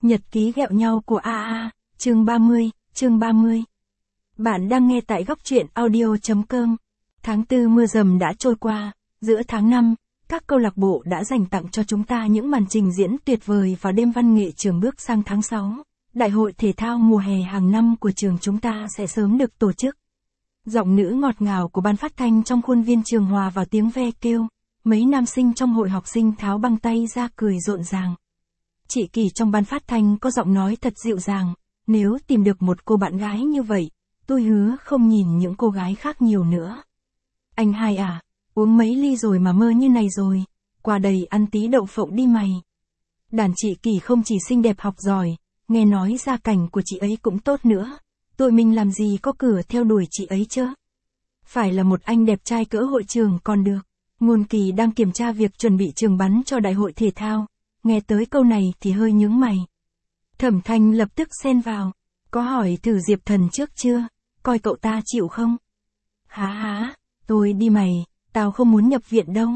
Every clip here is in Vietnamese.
Nhật ký ghẹo nhau của AA, chương 30. Bạn đang nghe tại góc truyện audio.com. Tháng 4 mưa dầm đã trôi qua, giữa tháng 5, các câu lạc bộ đã dành tặng cho chúng ta những màn trình diễn tuyệt vời vào đêm văn nghệ trường bước sang tháng 6. Đại hội thể thao mùa hè hàng năm của trường chúng ta sẽ sớm được tổ chức. Giọng nữ ngọt ngào của ban phát thanh trong khuôn viên trường hòa vào tiếng ve kêu, mấy nam sinh trong hội học sinh tháo băng tay ra cười rộn ràng. Chị Kỳ trong ban phát thanh có giọng nói thật dịu dàng, nếu tìm được một cô bạn gái như vậy, tôi hứa không nhìn những cô gái khác nhiều nữa. Anh hai à, uống mấy ly rồi mà mơ như này rồi, qua đây ăn tí đậu phộng đi mày. Đàn chị Kỳ không chỉ xinh đẹp học giỏi, nghe nói gia cảnh của chị ấy cũng tốt nữa, tụi mình làm gì có cửa theo đuổi chị ấy chứ. Phải là một anh đẹp trai cỡ hội trường còn được. Ngôn Kỳ đang kiểm tra việc chuẩn bị trường bắn cho đại hội thể thao, nghe tới câu này thì hơi nhướng mày. Thẩm Thanh lập tức xen vào, có hỏi thử Diệp Thần trước chưa, coi cậu ta chịu không? Hả, tôi đi mày, tao không muốn nhập viện đâu.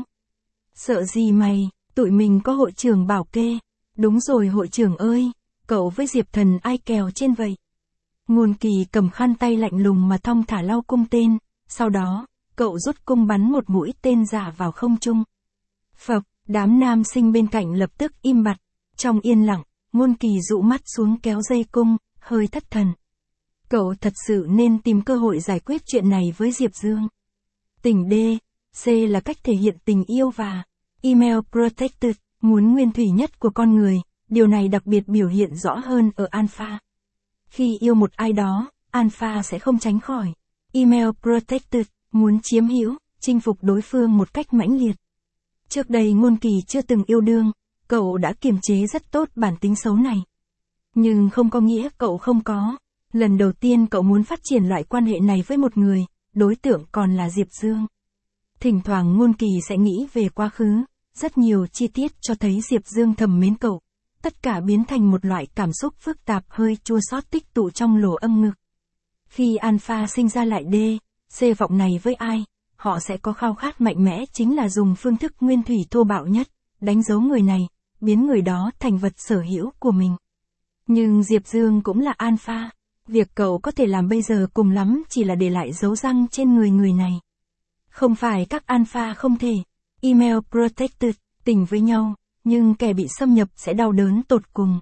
Sợ gì mày, tụi mình có hội trưởng bảo kê. Đúng rồi hội trưởng ơi, cậu với Diệp Thần ai kèo trên vậy? Ngôn Kỳ cầm khăn tay lạnh lùng mà thong thả lau cung tên, sau đó, cậu rút cung bắn một mũi tên giả vào không trung. Phập, đám nam sinh bên cạnh lập tức im bặt, trong yên lặng, Ngôn Kỳ dụ mắt xuống kéo dây cung, hơi thất thần. Cậu thật sự nên tìm cơ hội giải quyết chuyện này với Diệp Dương. Tình D, C là cách thể hiện tình yêu và email protected, muốn nguyên thủy nhất của con người, điều này đặc biệt biểu hiện rõ hơn ở alpha. Khi yêu một ai đó, alpha sẽ không tránh khỏi email protected, muốn chiếm hữu, chinh phục đối phương một cách mãnh liệt. Trước đây Ngôn Kỳ chưa từng yêu đương, cậu đã kiềm chế rất tốt bản tính xấu này. Nhưng không có nghĩa cậu không có. Lần đầu tiên cậu muốn phát triển loại quan hệ này với một người, đối tượng còn là Diệp Dương. Thỉnh thoảng Ngôn Kỳ sẽ nghĩ về quá khứ, rất nhiều chi tiết cho thấy Diệp Dương thầm mến cậu. Tất cả biến thành một loại cảm xúc phức tạp hơi chua xót tích tụ trong lỗ âm ngực. Khi alpha sinh ra lại D, C vọng này với ai, họ sẽ có khao khát mạnh mẽ chính là dùng phương thức nguyên thủy thô bạo nhất, đánh dấu người này, biến người đó thành vật sở hữu của mình. Nhưng Diệp Dương cũng là alpha, việc cậu có thể làm bây giờ cùng lắm chỉ là để lại dấu răng trên người này. Không phải các alpha không thể, email protected, tình với nhau, nhưng kẻ bị xâm nhập sẽ đau đớn tột cùng.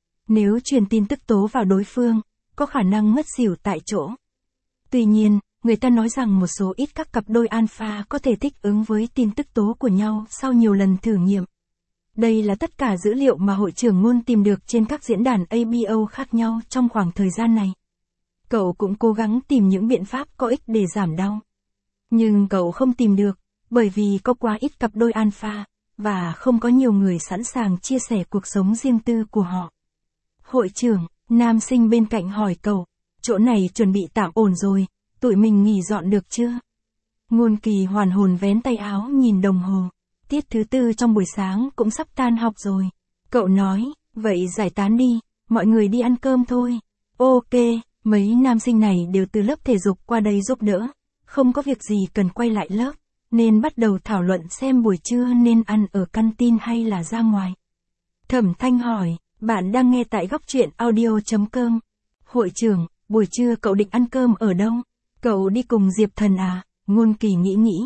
Nếu truyền tin tức tố vào đối phương, có khả năng ngất xỉu tại chỗ. Tuy nhiên, người ta nói rằng một số ít các cặp đôi alpha có thể thích ứng với tin tức tố của nhau sau nhiều lần thử nghiệm. Đây là tất cả dữ liệu mà hội trưởng Ngôn tìm được trên các diễn đàn ABO khác nhau trong khoảng thời gian này. Cậu cũng cố gắng tìm những biện pháp có ích để giảm đau. Nhưng cậu không tìm được, bởi vì có quá ít cặp đôi alpha, và không có nhiều người sẵn sàng chia sẻ cuộc sống riêng tư của họ. Hội trưởng, nam sinh bên cạnh hỏi cậu, chỗ này chuẩn bị tạm ổn rồi, tụi mình nghỉ dọn được chưa? Ngôn Kỳ hoàn hồn vén tay áo nhìn đồng hồ, tiết thứ 4 trong buổi sáng cũng sắp tan học rồi. Cậu nói, vậy giải tán đi, mọi người đi ăn cơm thôi. Ok, mấy nam sinh này đều từ lớp thể dục qua đây giúp đỡ, không có việc gì cần quay lại lớp, nên bắt đầu thảo luận xem buổi trưa nên ăn ở canteen hay là ra ngoài. Thẩm Thanh hỏi, bạn đang nghe tại góc truyện audio.com. Hội trưởng, buổi trưa cậu định ăn cơm ở đâu? Cậu đi cùng Diệp Thần à? Ngôn Kỳ nghĩ.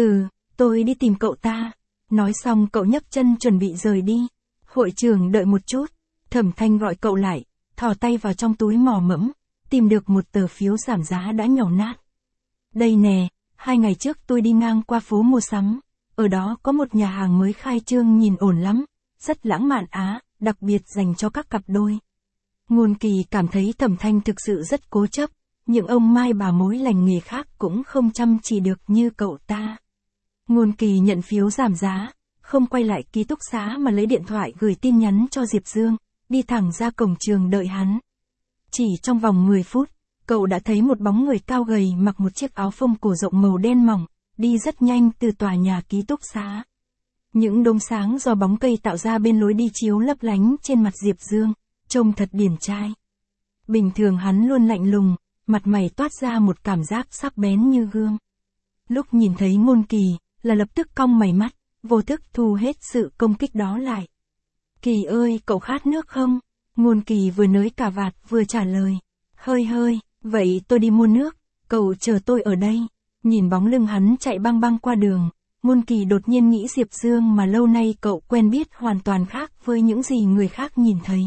Tôi đi tìm cậu ta. Nói xong cậu nhấc chân chuẩn bị rời đi. Hội trưởng đợi một chút. Thẩm Thanh gọi cậu lại, thò tay vào trong túi mò mẫm, tìm được một tờ phiếu giảm giá đã nhàu nát. Đây nè, 2 ngày trước tôi đi ngang qua phố mua sắm. Ở đó có một nhà hàng mới khai trương nhìn ổn lắm, rất lãng mạn á, đặc biệt dành cho các cặp đôi. Ngôn Kỳ cảm thấy Thẩm Thanh thực sự rất cố chấp, những ông mai bà mối lành nghề khác cũng không chăm chỉ được như cậu ta. Ngôn Kỳ nhận phiếu giảm giá, không quay lại ký túc xá mà lấy điện thoại gửi tin nhắn cho Diệp Dương, đi thẳng ra cổng trường đợi hắn. Chỉ trong vòng 10 phút, cậu đã thấy một bóng người cao gầy mặc một chiếc áo phông cổ rộng màu đen mỏng, đi rất nhanh từ tòa nhà ký túc xá. Những đốm sáng do bóng cây tạo ra bên lối đi chiếu lấp lánh trên mặt Diệp Dương, trông thật điển trai. Bình thường hắn luôn lạnh lùng, mặt mày toát ra một cảm giác sắc bén như gươm. Lúc nhìn thấy Ngôn Kỳ, là lập tức cong mày mắt, vô thức thu hết sự công kích đó lại. Kỳ ơi, cậu khát nước không? Ngôn Kỳ vừa nới cà vạt vừa trả lời. Hơi, vậy tôi đi mua nước, cậu chờ tôi ở đây. Nhìn bóng lưng hắn chạy băng băng qua đường, Ngôn Kỳ đột nhiên nghĩ Diệp Dương mà lâu nay cậu quen biết hoàn toàn khác với những gì người khác nhìn thấy.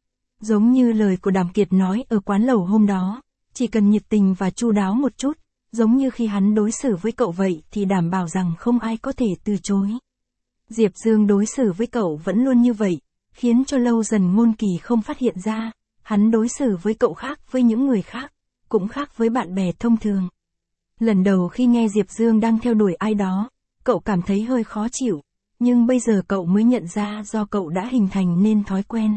Giống như lời của Đàm Kiệt nói ở quán lẩu hôm đó, chỉ cần nhiệt tình và chu đáo một chút, giống như khi hắn đối xử với cậu vậy thì đảm bảo rằng không ai có thể từ chối. Diệp Dương đối xử với cậu vẫn luôn như vậy, khiến cho lâu dần Ngôn Kỳ không phát hiện ra, hắn đối xử với cậu khác với những người khác, cũng khác với bạn bè thông thường. Lần đầu khi nghe Diệp Dương đang theo đuổi ai đó, cậu cảm thấy hơi khó chịu, nhưng bây giờ cậu mới nhận ra do cậu đã hình thành nên thói quen.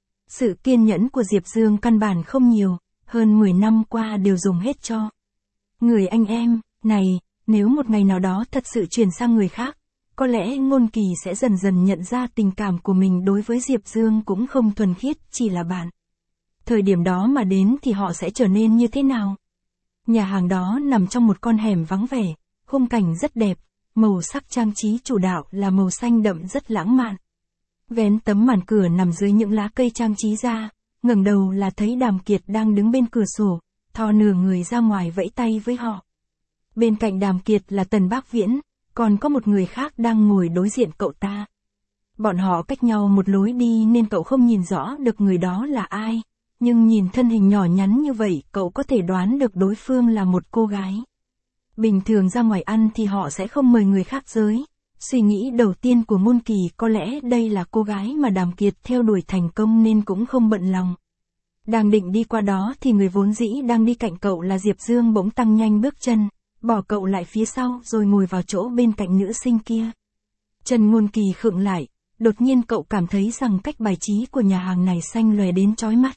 Sự kiên nhẫn của Diệp Dương căn bản không nhiều, hơn 10 năm qua đều dùng hết cho. Người anh em, này, nếu một ngày nào đó thật sự chuyển sang người khác, có lẽ Ngôn Kỳ sẽ dần dần nhận ra tình cảm của mình đối với Diệp Dương cũng không thuần khiết, chỉ là bạn. Thời điểm đó mà đến thì họ sẽ trở nên như thế nào? Nhà hàng đó nằm trong một con hẻm vắng vẻ, khung cảnh rất đẹp, màu sắc trang trí chủ đạo là màu xanh đậm rất lãng mạn. Vén tấm màn cửa nằm dưới những lá cây trang trí ra, ngẩng đầu là thấy Đàm Kiệt đang đứng bên cửa sổ, thò nửa người ra ngoài vẫy tay với họ. Bên cạnh Đàm Kiệt là Tần Bác Viễn, còn có một người khác đang ngồi đối diện cậu ta. Bọn họ cách nhau một lối đi nên cậu không nhìn rõ được người đó là ai, nhưng nhìn thân hình nhỏ nhắn như vậy cậu có thể đoán được đối phương là một cô gái. Bình thường ra ngoài ăn thì họ sẽ không mời người khác giới. Suy nghĩ đầu tiên của Ngôn Kỳ có lẽ đây là cô gái mà Đàm Kiệt theo đuổi thành công nên cũng không bận lòng. Đang định đi qua đó thì người vốn dĩ đang đi cạnh cậu là Diệp Dương bỗng tăng nhanh bước chân, bỏ cậu lại phía sau rồi ngồi vào chỗ bên cạnh nữ sinh kia. Chân Ngôn Kỳ khựng lại, đột nhiên cậu cảm thấy rằng cách bài trí của nhà hàng này xanh lòe đến chói mắt.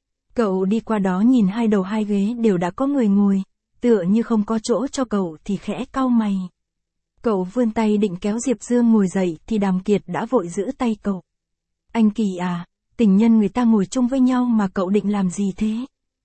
Cậu đi qua đó nhìn hai đầu hai ghế đều đã có người ngồi, tựa như không có chỗ cho cậu thì khẽ cau mày. Cậu vươn tay định kéo Diệp Dương ngồi dậy thì Đàm Kiệt đã vội giữ tay cậu. Anh Kỳ à, tình nhân người ta ngồi chung với nhau mà cậu định làm gì thế?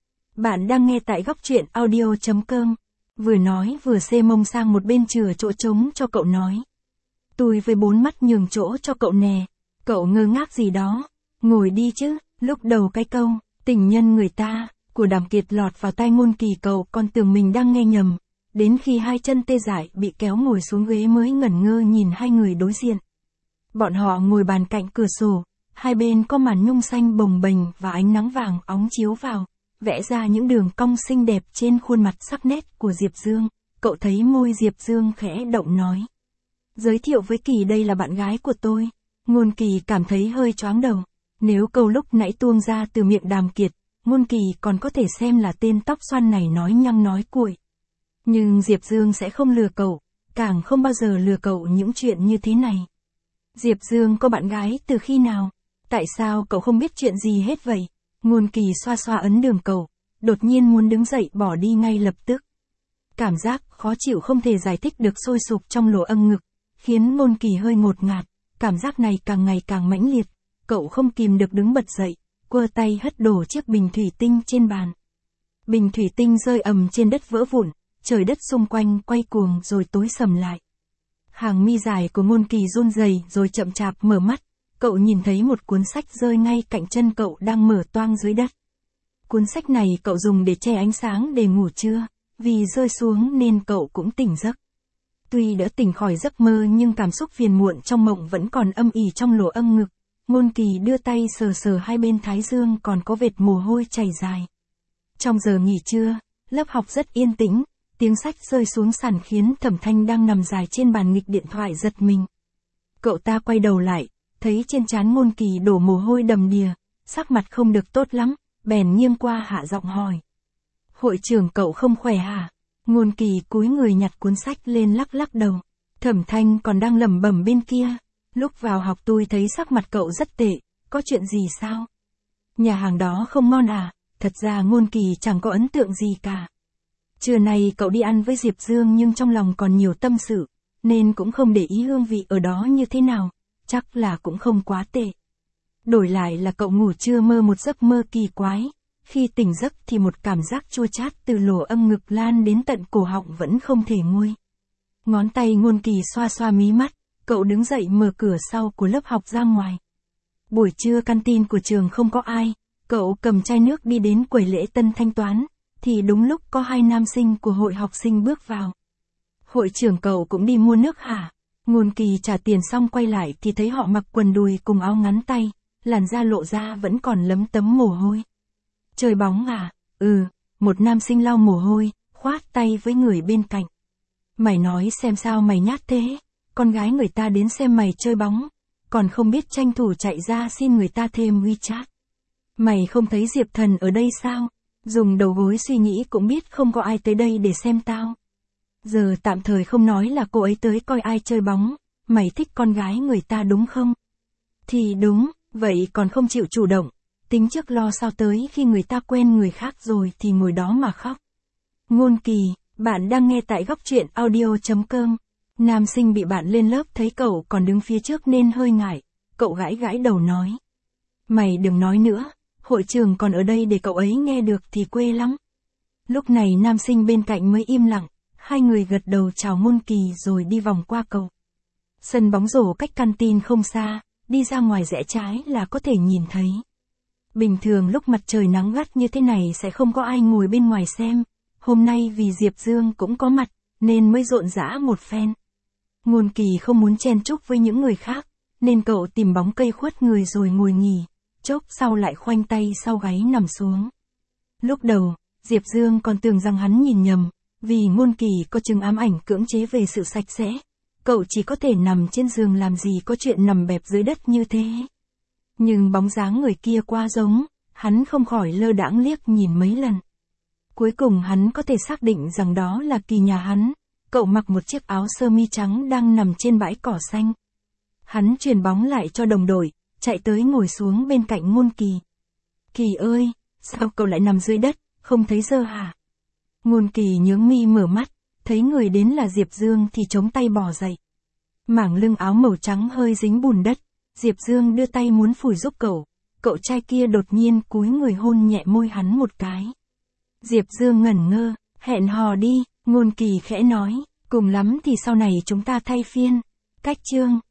Bạn đang nghe tại Góc Truyện Audio.com. Vừa nói vừa xê mông sang một bên chừa chỗ trống cho cậu nói. Tôi với bốn mắt nhường chỗ cho cậu nè. Cậu ngơ ngác gì đó? Ngồi đi chứ. Lúc đầu cái câu, tình nhân người ta, của Đàm Kiệt lọt vào tai Ngôn Kỳ cậu còn tưởng mình đang nghe nhầm. Đến khi hai chân tê dại bị kéo ngồi xuống ghế mới ngẩn ngơ nhìn hai người đối diện. Bọn họ ngồi bàn cạnh cửa sổ, hai bên có màn nhung xanh bồng bềnh và ánh nắng vàng óng chiếu vào, vẽ ra những đường cong xinh đẹp trên khuôn mặt sắc nét của Diệp Dương. Cậu thấy môi Diệp Dương khẽ động nói. Giới thiệu với Kỳ đây là bạn gái của tôi. Ngôn Kỳ cảm thấy hơi choáng đầu. Nếu câu lúc nãy tuông ra từ miệng Đàm Kiệt, Ngôn Kỳ còn có thể xem là tên tóc xoăn này nói nhăng nói cuội. Nhưng Diệp Dương sẽ không lừa cậu, càng không bao giờ lừa cậu những chuyện như thế này. Diệp Dương có bạn gái từ khi nào? Tại sao cậu không biết chuyện gì hết vậy? Ngôn Kỳ xoa xoa ấn đường cậu, đột nhiên muốn đứng dậy bỏ đi ngay lập tức. Cảm giác khó chịu không thể giải thích được sôi sục trong lỗ âng ngực, khiến Ngôn Kỳ hơi ngột ngạt, cảm giác này càng ngày càng mãnh liệt, cậu không kìm được đứng bật dậy, quơ tay hất đổ chiếc bình thủy tinh trên bàn. Bình thủy tinh rơi ầm trên đất vỡ vụn, trời đất xung quanh quay cuồng rồi tối sầm lại. Hàng mi dài của Ngôn Kỳ run rẩy rồi chậm chạp mở mắt, cậu nhìn thấy một cuốn sách rơi ngay cạnh chân cậu đang mở toang dưới đất. Cuốn sách này cậu dùng để che ánh sáng để ngủ trưa, vì rơi xuống nên cậu cũng tỉnh giấc. Tuy đã tỉnh khỏi giấc mơ nhưng cảm xúc phiền muộn trong mộng vẫn còn âm ỉ trong lỗ âm ngực. Ngôn Kỳ đưa tay sờ sờ hai bên thái dương còn có vệt mồ hôi chảy dài. Trong giờ nghỉ trưa, lớp học rất yên tĩnh, tiếng sách rơi xuống sàn khiến Thẩm Thanh đang nằm dài trên bàn nghịch điện thoại giật mình. Cậu ta quay đầu lại, thấy trên trán Ngôn Kỳ đổ mồ hôi đầm đìa, sắc mặt không được tốt lắm, bèn nghiêng qua hạ giọng hỏi. Hội trưởng cậu không khỏe hả? Ngôn Kỳ cúi người nhặt cuốn sách lên lắc lắc đầu. Thẩm Thanh còn đang lẩm bẩm bên kia. Lúc vào học tôi thấy sắc mặt cậu rất tệ, có chuyện gì sao? Nhà hàng đó không ngon à? Thật ra Ngôn Kỳ chẳng có ấn tượng gì cả. Trưa nay cậu đi ăn với Diệp Dương nhưng trong lòng còn nhiều tâm sự, nên cũng không để ý hương vị ở đó như thế nào, chắc là cũng không quá tệ. Đổi lại là cậu ngủ trưa mơ một giấc mơ kỳ quái, khi tỉnh giấc thì một cảm giác chua chát từ lỗ âm ngực lan đến tận cổ họng vẫn không thể nguôi. Ngón tay Ngôn Kỳ xoa xoa mí mắt, cậu đứng dậy mở cửa sau của lớp học ra ngoài. Buổi trưa canteen của trường không có ai, Cậu cầm chai nước đi đến quầy lễ tân thanh toán, thì đúng lúc có 2 nam sinh của hội học sinh bước vào. Hội trưởng cậu cũng đi mua nước hả? Ngôn Kỳ trả tiền xong quay lại thì thấy họ mặc quần đùi cùng áo ngắn tay, làn da lộ ra vẫn còn lấm tấm mồ hôi. Chơi bóng à? Ừ, một nam sinh lau mồ hôi, khoát tay với người bên cạnh. Mày nói xem sao mày nhát thế, con gái người ta đến xem mày chơi bóng, còn không biết tranh thủ chạy ra xin người ta thêm WeChat. Mày không thấy Diệp Thần ở đây sao? Dùng đầu gối suy nghĩ cũng biết không có ai tới đây để xem tao. Giờ tạm thời không nói là cô ấy tới coi ai chơi bóng, mày thích con gái người ta đúng không? Thì đúng, vậy còn không chịu chủ động, tính trước lo sao tới khi người ta quen người khác rồi thì ngồi đó mà khóc. Ngôn Kỳ, bạn đang nghe tại góc truyện audio.com. Nam sinh bị bạn lên lớp thấy cậu còn đứng phía trước nên hơi ngại, cậu gãi gãi đầu nói. Mày đừng nói nữa, hội trường còn ở đây để cậu ấy nghe được thì quê lắm. Lúc này nam sinh bên cạnh mới im lặng, hai người gật đầu chào Ngôn Kỳ rồi đi vòng qua cầu. Sân bóng rổ cách canteen không xa, đi ra ngoài rẽ trái là có thể nhìn thấy. Bình thường lúc mặt trời nắng gắt như thế này sẽ không có ai ngồi bên ngoài xem, hôm nay vì Diệp Dương cũng có mặt, nên mới rộn rã một phen. Ngôn Kỳ không muốn chen chúc với những người khác, nên cậu tìm bóng cây khuất người rồi ngồi nghỉ, chốc sau lại khoanh tay sau gáy nằm xuống. Lúc đầu, Diệp Dương còn tưởng rằng hắn nhìn nhầm, vì Ngôn Kỳ có chứng ám ảnh cưỡng chế về sự sạch sẽ. Cậu chỉ có thể nằm trên giường làm gì có chuyện nằm bẹp dưới đất như thế. Nhưng bóng dáng người kia quá giống, hắn không khỏi lơ đãng liếc nhìn mấy lần. Cuối cùng hắn có thể xác định rằng đó là Kỳ nhà hắn. Cậu mặc một chiếc áo sơ mi trắng đang nằm trên bãi cỏ xanh. Hắn chuyền bóng lại cho đồng đội, chạy tới ngồi xuống bên cạnh Ngôn Kỳ. Kỳ ơi, sao cậu lại nằm dưới đất, không thấy dơ hả? Ngôn Kỳ nhướng mi mở mắt, thấy người đến là Diệp Dương thì chống tay bò dậy. Mảng lưng áo màu trắng hơi dính bùn đất, Diệp Dương đưa tay muốn phủi giúp cậu trai kia đột nhiên cúi người hôn nhẹ môi hắn một cái. Diệp Dương ngẩn ngơ, hẹn hò đi, Ngôn Kỳ khẽ nói, cùng lắm thì sau này chúng ta thay phiên. Cách chương